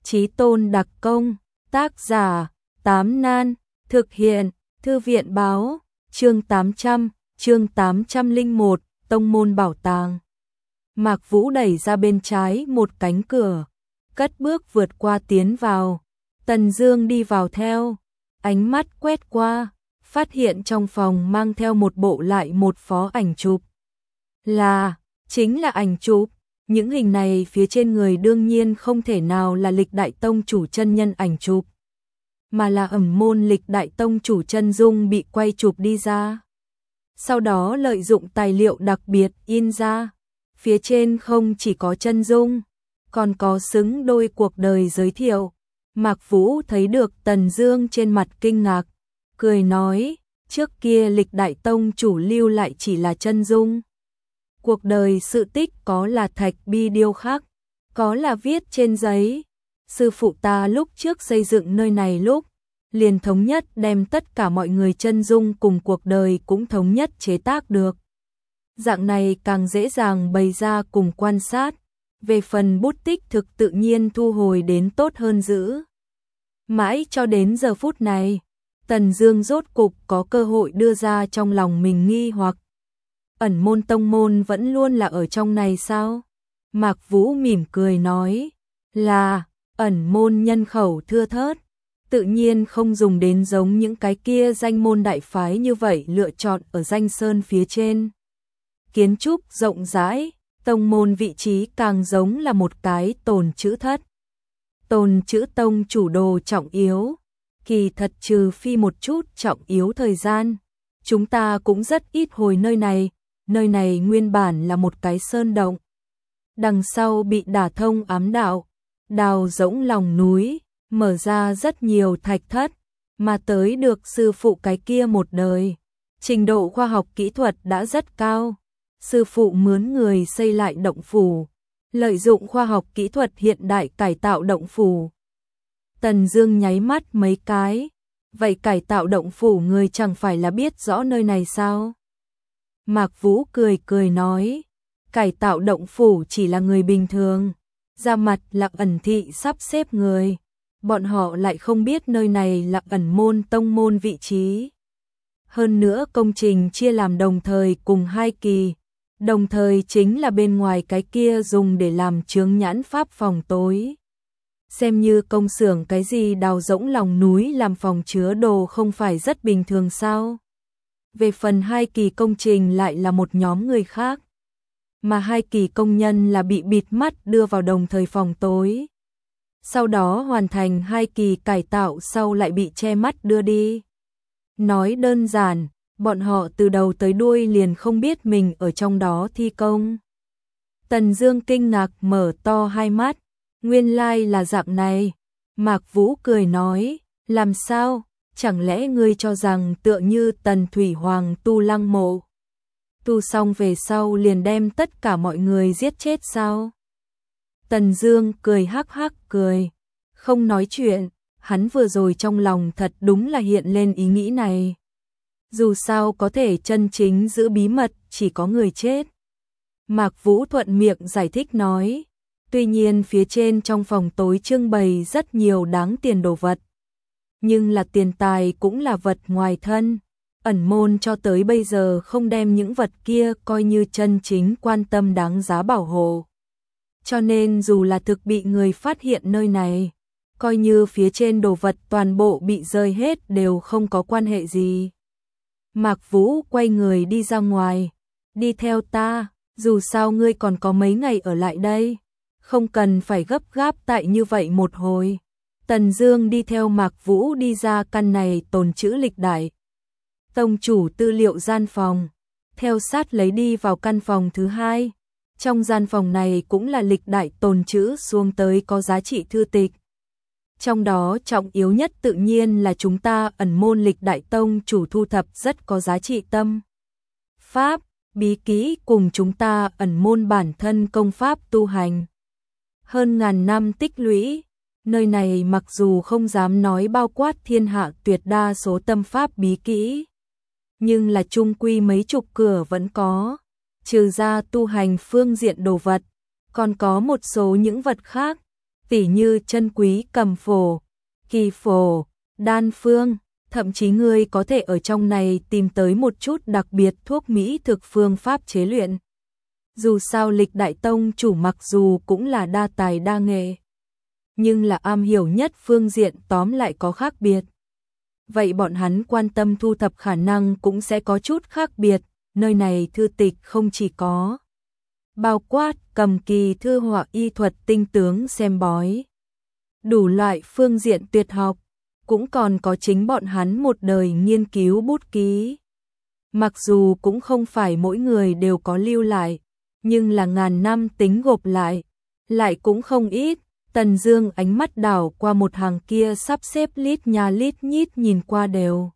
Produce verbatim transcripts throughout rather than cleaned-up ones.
Chí Tôn đặc công, tác giả, Tám Nan, thực hiện, Thư viện báo, chương tám trăm, chương tám trăm lẻ một, Tông môn bảo tàng. Mạc Vũ đẩy ra bên trái một cánh cửa, cất bước vượt qua tiến vào. Tần Dương đi vào theo, ánh mắt quét qua, phát hiện trong phòng mang theo một bộ lại một phó ảnh chụp. Là, chính là ảnh chụp. Những hình này phía trên người đương nhiên không thể nào là Lịch Đại Tông chủ chân nhân ảnh chụp, mà là ẩm môn Lịch Đại Tông chủ chân dung bị quay chụp đi ra. Sau đó lợi dụng tài liệu đặc biệt in ra. Phía trên không chỉ có chân dung, còn có xứng đôi cuộc đời giới thiệu. Mạc Vũ thấy được Tần Dương trên mặt kinh ngạc, cười nói, trước kia Lịch Đại Tông chủ lưu lại chỉ là chân dung. Cuộc đời sự tích có là thạch bi điêu khắc, có là viết trên giấy. Sư phụ ta lúc trước xây dựng nơi này lúc, liền thống nhất đem tất cả mọi người chân dung cùng cuộc đời cũng thống nhất chế tác được. Dạng này càng dễ dàng bày ra cùng quan sát, về phần bút tích thực tự nhiên thu hồi đến tốt hơn giữ. Mãi cho đến giờ phút này, Tần Dương rốt cục có cơ hội đưa ra trong lòng mình nghi hoặc. Ẩn môn tông môn vẫn luôn là ở trong này sao? Mạc Vũ mỉm cười nói, là, ẩn môn nhân khẩu thưa thớt, tự nhiên không dùng đến giống những cái kia danh môn đại phái như vậy lựa chọn ở danh sơn phía trên. Kiến trúc rộng rãi, tông môn vị trí càng giống là một cái tồn chữ thất. Tồn chữ tông chủ đồ trọng yếu, kỳ thật trừ phi một chút trọng yếu thời gian, chúng ta cũng rất ít hồi nơi này. Nơi này nguyên bản là một cái sơn động, đằng sau bị đả thông ám đạo, đào rỗng lòng núi, mở ra rất nhiều thạch thất, mà tới được sư phụ cái kia một đời. Trình độ khoa học kỹ thuật đã rất cao, sư phụ mướn người xây lại động phủ, lợi dụng khoa học kỹ thuật hiện đại cải tạo động phủ. Tần Dương nháy mắt mấy cái, vậy cải tạo động phủ người chẳng phải là biết rõ nơi này sao? Mạc Vũ cười cười nói, cải tạo động phủ chỉ là người bình thường, ra mặt là ẩn thị sắp xếp người, bọn họ lại không biết nơi này là ẩn môn tông môn vị trí. Hơn nữa công trình chia làm đồng thời cùng hai kỳ, đồng thời chính là bên ngoài cái kia dùng để làm chướng nhãn pháp phòng tối. Xem như công xưởng cái gì đào rỗng lòng núi làm phòng chứa đồ không phải rất bình thường sao? Về phần hai kỳ công trình lại là một nhóm người khác, mà hai kỳ công nhân là bị bịt mắt đưa vào đồng thời phòng tối. Sau đó hoàn thành hai kỳ cải tạo sau lại bị che mắt đưa đi. Nói đơn giản, bọn họ từ đầu tới đuôi liền không biết mình ở trong đó thi công. Tần Dương kinh ngạc mở to hai mắt, nguyên lai là dạng này. Mạc Vũ cười nói, làm sao? Chẳng lẽ ngươi cho rằng tựa như Tần Thủy Hoàng tu lăng mộ, tu xong về sau liền đem tất cả mọi người giết chết sao? Tần Dương cười hắc hắc cười, không nói chuyện, hắn vừa rồi trong lòng thật đúng là hiện lên ý nghĩ này. Dù sao có thể chân chính giữ bí mật chỉ có người chết. Mạc Vũ thuận miệng giải thích nói, tuy nhiên phía trên trong phòng tối trưng bày rất nhiều đáng tiền đồ vật, nhưng là tiền tài cũng là vật ngoài thân. Ẩn môn cho tới bây giờ không đem những vật kia coi như chân chính quan tâm đáng giá bảo hộ. Cho nên dù là thực bị người phát hiện nơi này, coi như phía trên đồ vật toàn bộ bị rơi hết đều không có quan hệ gì. Mạc Vũ quay người đi ra ngoài, đi theo ta, dù sao ngươi còn có mấy ngày ở lại đây, không cần phải gấp gáp tại như vậy một hồi. Tần Dương đi theo Mạc Vũ đi ra căn này tồn trữ Lịch Đại Tông chủ tư liệu gian phòng, theo sát lấy đi vào căn phòng thứ hai. Trong gian phòng này cũng là Lịch Đại tồn trữ xuống tới có giá trị thư tịch. Trong đó trọng yếu nhất tự nhiên là chúng ta ẩn môn Lịch Đại Tông chủ thu thập rất có giá trị tâm pháp, bí kỹ cùng chúng ta ẩn môn bản thân công pháp tu hành. Hơn ngàn năm tích lũy, nơi này mặc dù không dám nói bao quát thiên hạ tuyệt đa số tâm pháp bí kỹ, nhưng là chung quy mấy chục cửa vẫn có, trừ ra tu hành phương diện đồ vật, còn có một số những vật khác, tỉ như chân quý cầm phổ, kỳ phổ, đan phương, thậm chí ngươi có thể ở trong này tìm tới một chút đặc biệt thuốc mỹ thực phương pháp chế luyện. Dù sao Lịch Đại Tông chủ mặc dù cũng là đa tài đa nghệ, nhưng là am hiểu nhất phương diện tóm lại có khác biệt. Vậy bọn hắn quan tâm thu thập khả năng cũng sẽ có chút khác biệt, nơi này thư tịch không chỉ có bao quát cầm kỳ thư họa y thuật tinh tướng xem bói, đủ loại phương diện tuyệt học, cũng còn có chính bọn hắn một đời nghiên cứu bút ký. Mặc dù cũng không phải mỗi người đều có lưu lại, nhưng là ngàn năm tính gộp lại, lại cũng không ít. Tần Dương ánh mắt đảo qua một hàng kia sắp xếp lít nhà lít nhít nhìn qua đều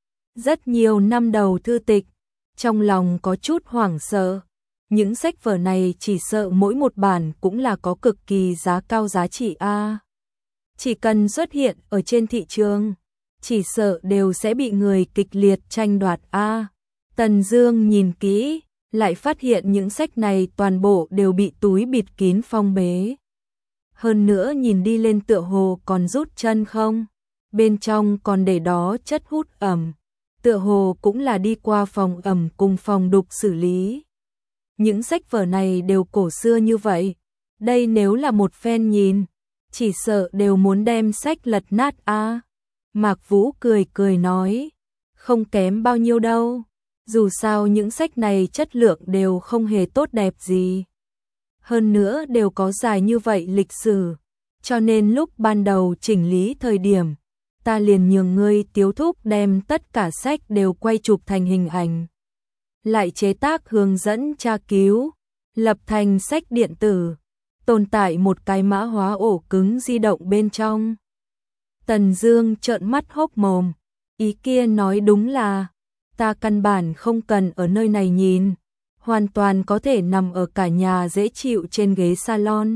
rất nhiều năm đầu thư tịch, trong lòng có chút hoảng sợ. Những sách vở này chỉ sợ mỗi một bản cũng là có cực kỳ giá cao giá trị a. Chỉ cần xuất hiện ở trên thị trường, chỉ sợ đều sẽ bị người kịch liệt tranh đoạt a. Tần Dương nhìn kỹ, lại phát hiện những sách này toàn bộ đều bị túi bịt kín phong bế. Hơn nữa nhìn đi lên tựa hồ còn rút chân không, bên trong còn để đó chất hút ẩm, tựa hồ cũng là đi qua phòng ẩm cùng phòng đục xử lý. Những sách vở này đều cổ xưa như vậy, đây nếu là một phen nhìn, chỉ sợ đều muốn đem sách lật nát a. Mạc Vũ cười cười nói, không kém bao nhiêu đâu, dù sao những sách này chất lượng đều không hề tốt đẹp gì. Hơn nữa đều có dài như vậy lịch sử, cho nên lúc ban đầu chỉnh lý thời điểm, ta liền nhường ngươi Tiếu thúc đem tất cả sách đều quay chụp thành hình ảnh, lại chế tác hướng dẫn tra cứu, lập thành sách điện tử, tồn tại một cái mã hóa ổ cứng di động bên trong. Tần Dương trợn mắt hốc mồm, ý kia nói đúng là, ta căn bản không cần ở nơi này nhìn, hoàn toàn có thể nằm ở cả nhà dễ chịu trên ghế salon,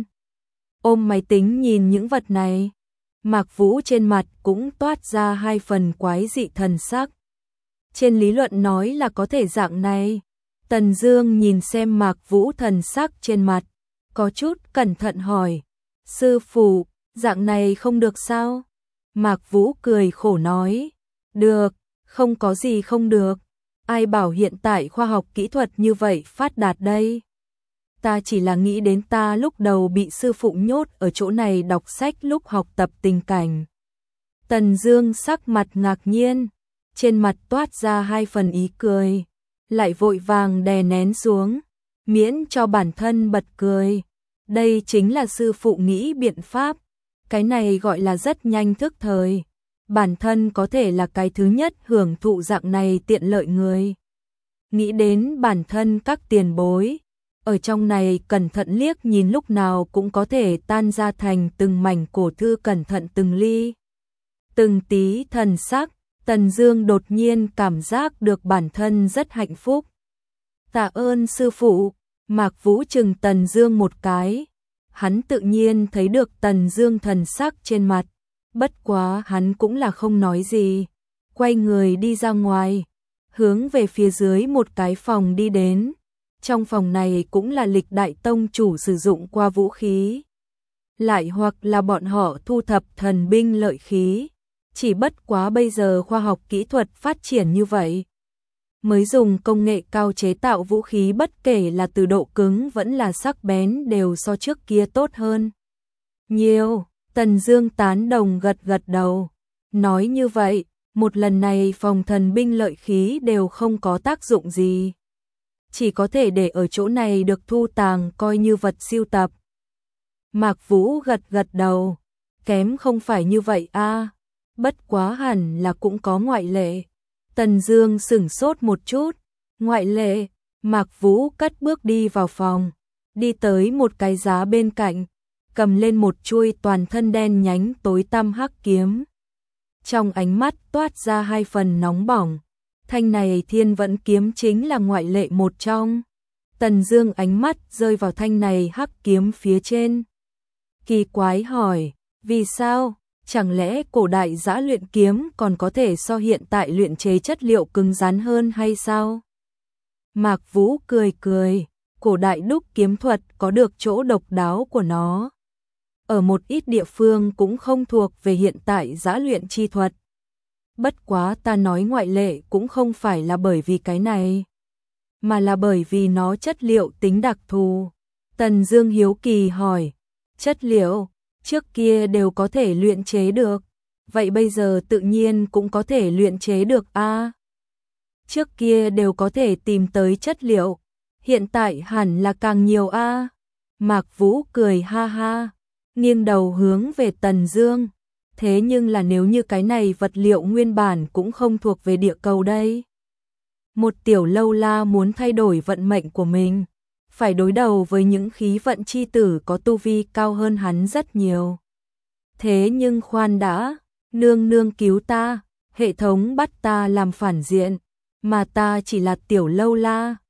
ôm máy tính nhìn những vật này. Mạc Vũ trên mặt cũng toát ra hai phần quái dị thần sắc. Trên lý luận nói là có thể dạng này. Tần Dương nhìn xem Mạc Vũ thần sắc trên mặt, có chút cẩn thận hỏi, sư phụ, dạng này không được sao? Mạc Vũ cười khổ nói, được, không có gì không được. Ai bảo hiện tại khoa học kỹ thuật như vậy phát đạt đây? Ta chỉ là nghĩ đến ta lúc đầu bị sư phụ nhốt ở chỗ này đọc sách lúc học tập tình cảnh. Tần Dương sắc mặt ngạc nhiên, trên mặt toát ra hai phần ý cười, lại vội vàng đè nén xuống, miễn cho bản thân bật cười. Đây chính là sư phụ nghĩ biện pháp, cái này gọi là rất nhanh thức thời. Bản thân có thể là cái thứ nhất hưởng thụ dạng này tiện lợi người. Nghĩ đến bản thân các tiền bối, ở trong này cẩn thận liếc nhìn lúc nào cũng có thể tan ra thành từng mảnh cổ thư cẩn thận từng ly. Từng tí thần sắc, Tần Dương đột nhiên cảm giác được bản thân rất hạnh phúc. Tạ ơn sư phụ. Mạc Vũ chừng Tần Dương một cái. Hắn tự nhiên thấy được Tần Dương thần sắc trên mặt, bất quá hắn cũng là không nói gì, quay người đi ra ngoài, hướng về phía dưới một cái phòng đi đến. Trong phòng này cũng là Lịch Đại Tông chủ sử dụng qua vũ khí, lại hoặc là bọn họ thu thập thần binh lợi khí, chỉ bất quá bây giờ khoa học kỹ thuật phát triển như vậy, mới dùng công nghệ cao chế tạo vũ khí, bất kể là từ độ cứng vẫn là sắc bén đều so trước kia tốt hơn nhiều. Tần Dương tán đồng gật gật đầu, nói như vậy, một lần này phòng thần binh lợi khí đều không có tác dụng gì, chỉ có thể để ở chỗ này được thu tàng coi như vật sưu tập. Mạc Vũ gật gật đầu, kém không phải như vậy a, bất quá hẳn là cũng có ngoại lệ. Tần Dương sững sốt một chút, ngoại lệ? Mạc Vũ cất bước đi vào phòng, đi tới một cái giá bên cạnh, cầm lên một chuôi toàn thân đen nhánh tối tăm hắc kiếm. Trong ánh mắt toát ra hai phần nóng bỏng, thanh này Thiên Vẫn kiếm chính là ngoại lệ một trong. Tần Dương ánh mắt rơi vào thanh này hắc kiếm phía trên, kỳ quái hỏi, vì sao? Chẳng lẽ cổ đại giã luyện kiếm còn có thể so hiện tại luyện chế chất liệu cứng rắn hơn hay sao? Mạc Vũ cười cười, cổ đại đúc kiếm thuật có được chỗ độc đáo của nó. ở một ít địa phương cũng không thuộc về hiện tại giã luyện chi thuật. Bất quá ta nói ngoại lệ cũng không phải là bởi vì cái này, mà là bởi vì nó chất liệu tính đặc thù. Tần Dương hiếu kỳ hỏi, chất liệu, trước kia đều có thể luyện chế được, vậy bây giờ tự nhiên cũng có thể luyện chế được a? À, trước kia đều có thể tìm tới chất liệu, hiện tại hẳn là càng nhiều a. À. Mạc Vũ cười ha ha, nghiêng đầu hướng về Tần Dương, thế nhưng là nếu như cái này vật liệu nguyên bản cũng không thuộc về địa cầu đây. Một tiểu lâu la muốn thay đổi vận mệnh của mình, phải đối đầu với những khí vận chi tử có tu vi cao hơn hắn rất nhiều. Thế nhưng khoan đã, nương nương cứu ta, hệ thống bắt ta làm phản diện, mà ta chỉ là tiểu lâu la,